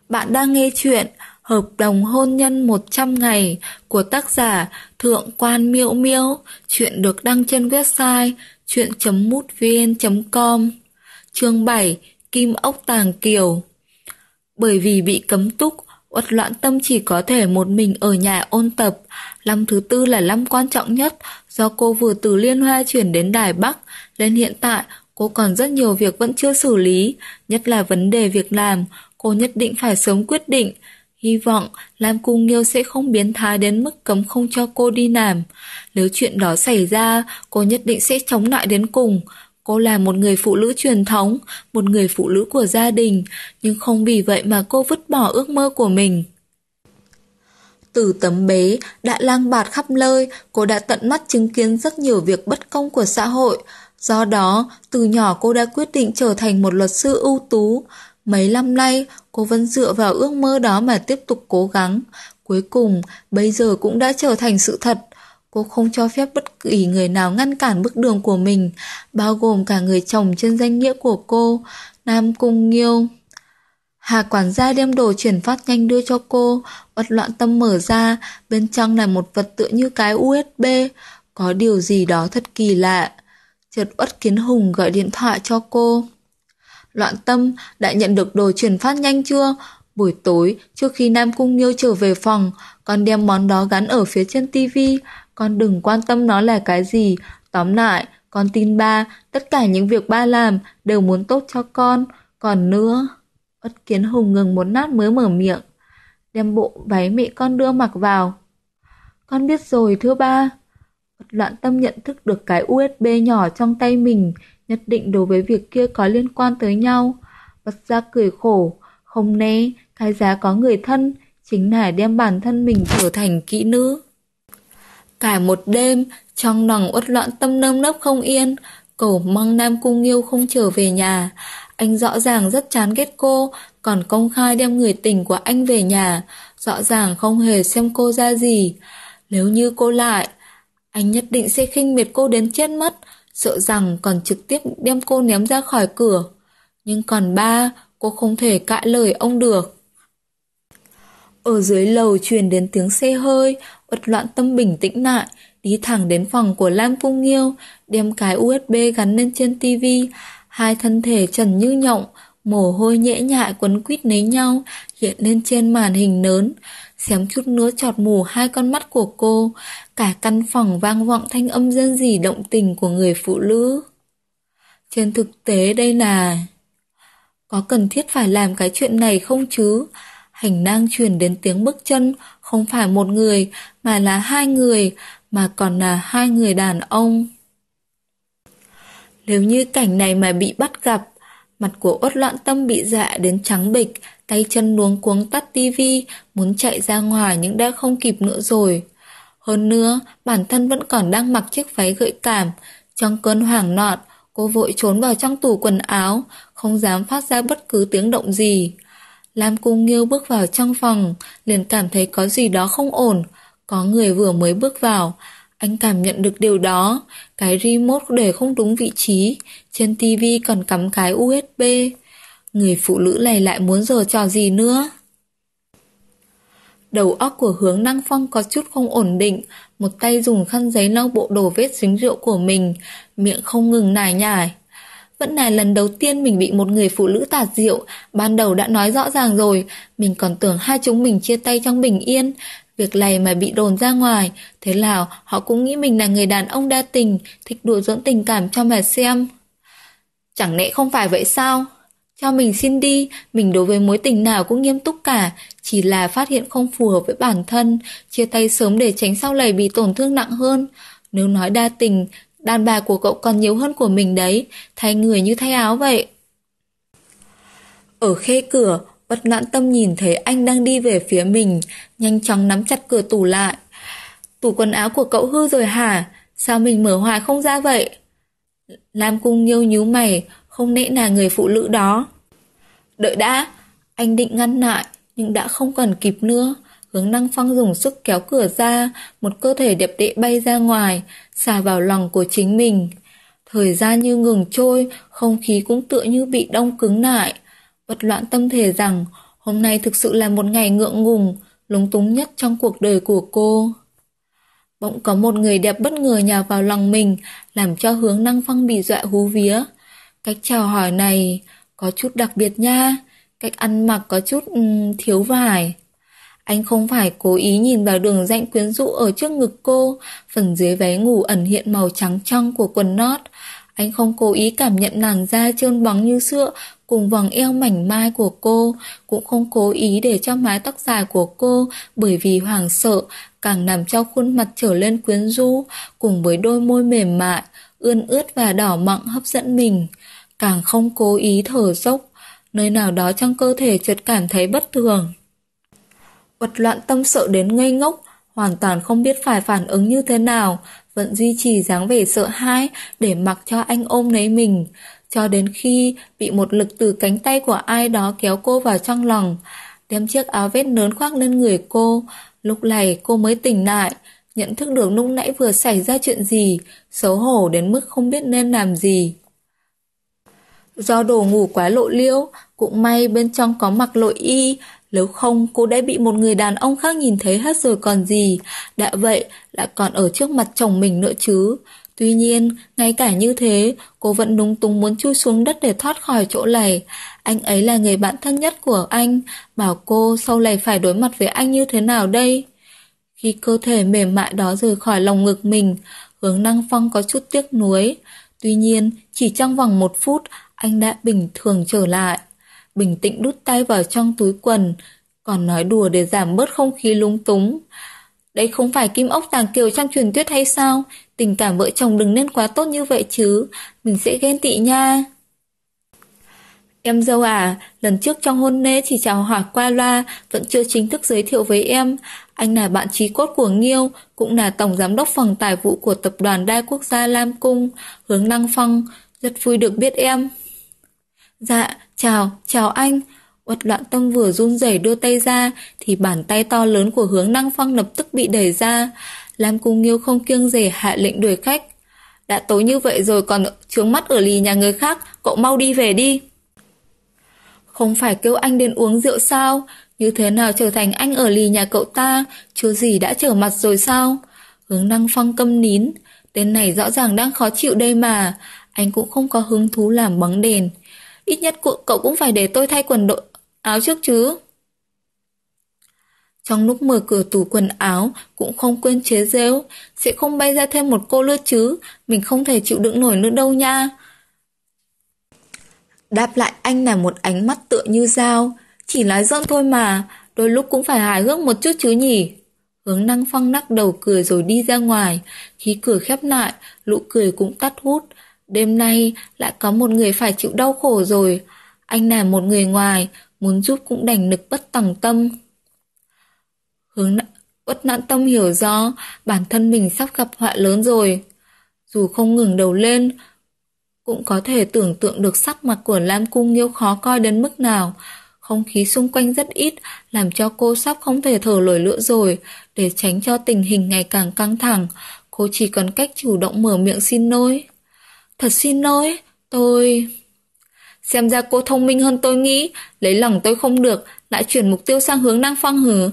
Bạn đang nghe chuyện Hợp đồng hôn nhân 100 ngày của tác giả Thượng quan Miễu Miễu. Chuyện được đăng trên website chuyện.mútvn.com. Chương 7. Kim ốc tàng kiều. Bởi vì bị cấm túc, Uất Loạn Tâm chỉ có thể một mình ở nhà ôn tập. Năm thứ tư là năm quan trọng nhất, do cô vừa từ Liên Hoa chuyển đến Đài Bắc, nên hiện tại cô còn rất nhiều việc vẫn chưa xử lý, nhất là vấn đề việc làm. Cô nhất định phải sớm quyết định. Hy vọng Lam Cung Nghiêu sẽ không biến thái đến mức cấm không cho cô đi làm. Nếu chuyện đó xảy ra, cô nhất định sẽ chống lại đến cùng. Cô là một người phụ nữ truyền thống, một người phụ nữ của gia đình, nhưng không vì vậy mà cô vứt bỏ ước mơ của mình. Từ tấm bế đã lang bạt khắp nơi, cô đã tận mắt chứng kiến rất nhiều việc bất công của xã hội. Do đó, từ nhỏ cô đã quyết định trở thành một luật sư ưu tú. Mấy năm nay, cô vẫn dựa vào ước mơ đó mà tiếp tục cố gắng. Cuối cùng, bây giờ cũng đã trở thành sự thật. Cô không cho phép bất kỳ người nào ngăn cản bước đường của mình, bao gồm cả người chồng trên danh nghĩa của cô, Nam Cung Nghiêu. Hà quản gia đem đồ chuyển phát nhanh đưa cho cô. Uất Loạn Tâm mở ra, bên trong là một vật tựa như cái USB. Có điều gì đó thật kỳ lạ. Chợt Uất Kiến Hùng gọi điện thoại cho cô. Loạn Tâm, đã nhận được đồ chuyển phát nhanh chưa? Buổi tối, trước khi Nam Cung Nghiêu trở về phòng, con đem món đó gắn ở phía trên tivi. Con đừng quan tâm nó là cái gì. Tóm lại, con tin ba, tất cả những việc ba làm đều muốn tốt cho con. Còn nữa... Uất Kiến Hùng ngừng một lát mới mở miệng. Đem bộ váy mẹ con đưa mặc vào. Con biết rồi thưa ba. Uất Loạn Tâm nhận thức được cái USB nhỏ trong tay mình, nhất định đối với việc kia có liên quan tới nhau. Bất giác cười khổ. Không né, cái giá có người thân chính là đem bản thân mình trở thành kỹ nữ. Cả một đêm, trong lòng Uất Loạn Tâm nơm nớp không yên, cầu mong Nam Cung Nghiêu không trở về nhà. Anh rõ ràng rất chán ghét cô, còn công khai đem người tình của anh về nhà, rõ ràng không hề xem cô ra gì. Nếu như cô lại, anh nhất định sẽ khinh miệt cô đến chết mất, sợ rằng còn trực tiếp đem cô ném ra khỏi cửa. Nhưng còn ba, cô không thể cãi lời ông được. Ở dưới lầu truyền đến tiếng xe hơi, Uất Loạn Tâm bình tĩnh lại, đi thẳng đến phòng của Lam Cung Nghiêu, đem cái USB gắn lên trên tivi. Hai thân thể trần như nhộng, mồ hôi nhễ nhại quấn quýt lấy nhau, hiện lên trên màn hình lớn, xém chút nữa chọt mù hai con mắt của cô. Cả căn phòng vang vọng thanh âm rên rỉ động tình của người phụ nữ. Trên thực tế đây là... Có cần thiết phải làm cái chuyện này không chứ? Hành lang truyền đến tiếng bước chân, không phải một người, mà là hai người, mà còn là hai người đàn ông. Nếu như cảnh này mà bị bắt gặp, mặt của Uất Loạn Tâm bị dọa đến trắng bệch, tay chân luống cuống tắt tivi, muốn chạy ra ngoài nhưng đã không kịp nữa rồi. Hơn nữa, bản thân vẫn còn đang mặc chiếc váy gợi cảm. Trong cơn hoảng loạn, cô vội trốn vào trong tủ quần áo, không dám phát ra bất cứ tiếng động gì. Lam Cung Nghiêu bước vào trong phòng, liền cảm thấy có gì đó không ổn. Có người vừa mới bước vào. Anh cảm nhận được điều đó. Cái remote để không đúng vị trí, trên tivi còn cắm cái USB. Người phụ nữ này lại muốn giở trò gì nữa? Đầu óc của Hướng Năng Phong có chút không ổn định, một tay dùng khăn giấy lau bộ đồ vết dính rượu của mình, miệng không ngừng nài nhải. Vẫn là lần đầu tiên mình bị một người phụ nữ tạt rượu, ban đầu đã nói rõ ràng rồi, mình còn tưởng hai chúng mình chia tay trong bình yên. Việc này mà bị đồn ra ngoài, thế nào họ cũng nghĩ mình là người đàn ông đa tình, thích đùa giỡn tình cảm cho mà xem. Chẳng lẽ không phải vậy sao? Cho mình xin đi, mình đối với mối tình nào cũng nghiêm túc cả, chỉ là phát hiện không phù hợp với bản thân, chia tay sớm để tránh sau này bị tổn thương nặng hơn. Nếu nói đa tình, đàn bà của cậu còn nhiều hơn của mình đấy, thay người như thay áo vậy. Ở khe cửa, Uất Loạn Tâm nhìn thấy anh đang đi về phía mình, nhanh chóng nắm chặt cửa tủ lại. Tủ quần áo của cậu hư rồi hả? Sao mình mở hoài không ra vậy? Lam Cung Nghiêu nhíu mày, không lẽ là người phụ nữ đó. Đợi đã, anh định ngăn lại, nhưng đã không còn kịp nữa. Hướng Năng Phong dùng sức kéo cửa ra, một cơ thể đẹp đẽ bay ra ngoài, xà vào lòng của chính mình. Thời gian như ngừng trôi, không khí cũng tựa như bị đông cứng lại. Uất Loạn Tâm thề rằng Hôm nay thực sự là một ngày ngượng ngùng, lúng túng nhất trong cuộc đời của cô. Bỗng có một người đẹp bất ngờ nhào vào lòng mình, làm cho Hướng Năng Phong bị dọa hú vía. Cách chào hỏi này có chút đặc biệt nha, cách ăn mặc có chút thiếu vải. Anh không phải cố ý nhìn vào đường rãnh quyến rũ ở trước ngực cô, phần dưới váy ngủ ẩn hiện màu trắng trong của quần nót. Anh không cố ý cảm nhận làn da trơn bóng như sữa cùng vòng eo mảnh mai của cô, cũng không cố ý để cho mái tóc dài của cô bởi vì hoảng sợ càng làm cho khuôn mặt trở lên quyến rũ, cùng với đôi môi mềm mại, ươn ướt và đỏ mọng hấp dẫn mình. Càng không cố ý thở dốc, nơi nào đó trong cơ thể chợt cảm thấy bất thường. Uất Loạn Tâm sợ đến ngây ngốc, hoàn toàn không biết phải phản ứng như thế nào, vẫn duy trì dáng vẻ sợ hãi để mặc cho anh ôm lấy mình, cho đến khi bị một lực từ cánh tay của ai đó kéo cô vào trong lòng, đem chiếc áo vest lớn khoác lên người cô. Lúc này cô mới tỉnh lại, nhận thức được lúc nãy vừa xảy ra chuyện gì, xấu hổ đến mức không biết nên làm gì. Do đồ ngủ quá lộ liễu, cũng may bên trong có mặc nội y, nếu không cô đã bị một người đàn ông khác nhìn thấy hết rồi còn gì, đã vậy lại còn ở trước mặt chồng mình nữa chứ. Tuy nhiên, ngay cả như thế, cô vẫn lúng túng muốn chui xuống đất để thoát khỏi chỗ này. Anh ấy là người bạn thân nhất của anh, bảo cô sau này phải đối mặt với anh như thế nào đây? Khi cơ thể mềm mại đó rời khỏi lòng ngực mình, Hướng Năng Phong có chút tiếc nuối. Tuy nhiên, chỉ trong vòng 1 phút, anh đã bình thường trở lại. Bình tĩnh đút tay vào trong túi quần, còn nói đùa để giảm bớt không khí lúng túng. Đây không phải Kim Ốc Tàng Kiều trong truyền thuyết hay sao? Tình cảm vợ chồng đừng nên quá tốt như vậy chứ, mình sẽ ghen tị nha. Em dâu à, lần trước trong hôn lễ chỉ chào hỏi qua loa, vẫn chưa chính thức giới thiệu với em. Anh là bạn chí cốt của Nghiêu, cũng là tổng giám đốc phòng tài vụ của tập đoàn đa quốc gia Lam Cung, Hướng Năng Phong, rất vui được biết em. Dạ, chào anh. Uất Loạn Tâm vừa run rẩy đưa tay ra thì bàn tay to lớn của Hướng Năng Phong lập tức bị đẩy ra. Lam Cung Nghiêu không kiêng dè hạ lệnh đuổi khách. Đã tối như vậy rồi còn trướng mắt ở lì nhà người khác, cậu mau đi về đi. Không phải kêu anh đến uống rượu sao? Như thế nào trở thành anh ở lì nhà cậu ta? Chưa gì đã trở mặt rồi sao? Hướng Năng Phong câm nín. Tên này rõ ràng đang khó chịu đây mà. Anh cũng không có hứng thú làm bóng đèn. Ít nhất cậu cũng phải để tôi thay quần đội áo trước chứ. Trong lúc mở cửa tủ quần áo cũng không quên chế giễu, sẽ không bay ra thêm một cô nữa chứ, mình không thể chịu đựng nổi nữa đâu nha. Đáp lại anh là một ánh mắt tựa như dao. Chỉ nói giỡn thôi mà, đôi lúc cũng phải hài hước một chút chứ nhỉ. Hướng Năng Phong lắc đầu cười rồi đi ra ngoài. Khi cửa khép lại, nụ cười cũng tắt hút. Đêm nay lại có một người phải chịu đau khổ rồi. Anh là một người ngoài, muốn giúp cũng đành nực bất tòng tâm. Uất Noãn Tâm hiểu rõ bản thân mình sắp gặp họa lớn rồi. Dù không ngừng đầu lên, cũng có thể tưởng tượng được sắc mặt của Lam Cung Nghiêu khó coi đến mức nào. Không khí xung quanh rất ít, làm cho cô sắp không thể thở nổi nữa rồi. Để tránh cho tình hình ngày càng căng thẳng, cô chỉ còn cách chủ động mở miệng xin lỗi. Thật xin lỗi, tôi... Xem ra cô thông minh hơn tôi nghĩ, lấy lòng tôi không được, lại chuyển mục tiêu sang Hướng Năng Phong hử?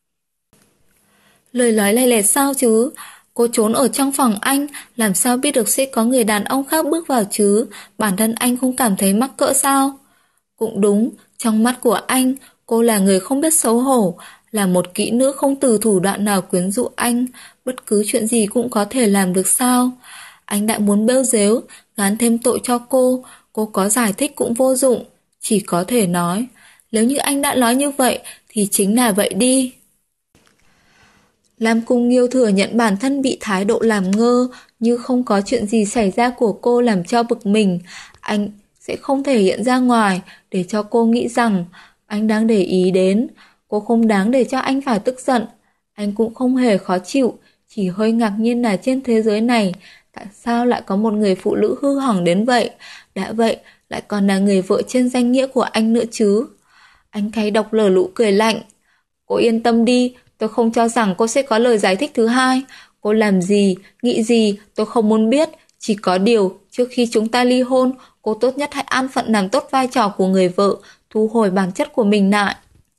Lời nói lè lẹt sao chứ? Cô trốn ở trong phòng anh, làm sao biết được sẽ có người đàn ông khác bước vào chứ? Bản thân anh không cảm thấy mắc cỡ sao? Cũng đúng, trong mắt của anh, cô là người không biết xấu hổ, là một kỹ nữ không từ thủ đoạn nào quyến rũ anh, bất cứ chuyện gì cũng có thể làm được sao? Anh đã muốn bêu dếu, gán thêm tội cho cô có giải thích cũng vô dụng, chỉ có thể nói, nếu như anh đã nói như vậy thì chính là vậy đi. Lam Cung Nghiêu thừa nhận bản thân bị thái độ làm ngơ, như không có chuyện gì xảy ra của cô làm cho bực mình. Anh sẽ không thể hiện ra ngoài để cho cô nghĩ rằng anh đang để ý đến. Cô không đáng để cho anh phải tức giận. Anh cũng không hề khó chịu, chỉ hơi ngạc nhiên là trên thế giới này tại sao lại có một người phụ nữ hư hỏng đến vậy. Đã vậy lại còn là người vợ trên danh nghĩa của anh nữa chứ. Anh cay độc lở lũ cười lạnh. Cô yên tâm đi, tôi không cho rằng cô sẽ có lời giải thích thứ hai. Cô làm gì, nghĩ gì, tôi không muốn biết. Chỉ có điều, trước khi chúng ta ly hôn, cô tốt nhất hãy an phận làm tốt vai trò của người vợ, thu hồi bản chất của mình lại.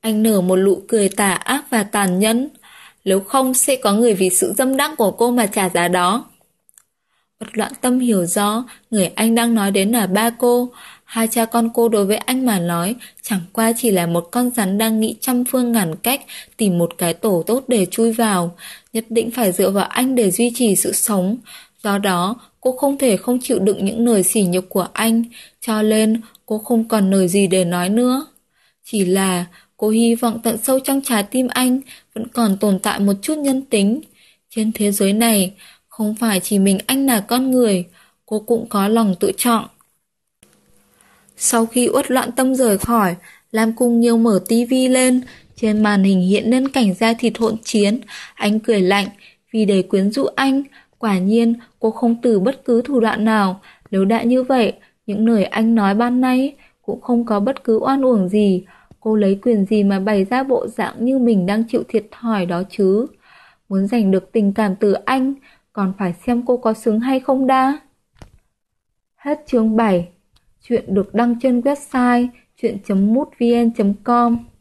Anh nở một nụ cười tà ác và tàn nhẫn. Nếu không sẽ có người vì sự dâm đãng của cô mà trả giá đó. Uất Loạn Tâm hiểu rõ người anh đang nói đến là ba cô. Hai cha con cô đối với anh mà nói chẳng qua chỉ là một con rắn đang nghĩ trăm phương ngàn cách tìm một cái tổ tốt để chui vào. Nhất định phải dựa vào anh để duy trì sự sống. Do đó cô không thể không chịu đựng những lời sỉ nhục của anh, cho nên cô không còn lời gì để nói nữa. Chỉ là cô hy vọng tận sâu trong trái tim anh vẫn còn tồn tại một chút nhân tính. Trên thế giới này không phải chỉ mình anh là con người, cô cũng có lòng tự trọng. Sau khi Uất Loạn Tâm rời khỏi, Lam Cung Nghiêu mở tivi lên, trên màn hình hiện lên cảnh da thịt hỗn chiến. Anh cười lạnh, vì để quyến rũ anh, quả nhiên cô không từ bất cứ thủ đoạn nào. Nếu đã như vậy, những lời anh nói ban nay cũng không có bất cứ oan uổng gì. Cô lấy quyền gì mà bày ra bộ dạng như mình đang chịu thiệt thòi đó chứ? Muốn giành được tình cảm từ anh, còn phải xem cô có xứng hay không đã. Hết chương 7. Chuyện được đăng trên website chuyện.mútvn.com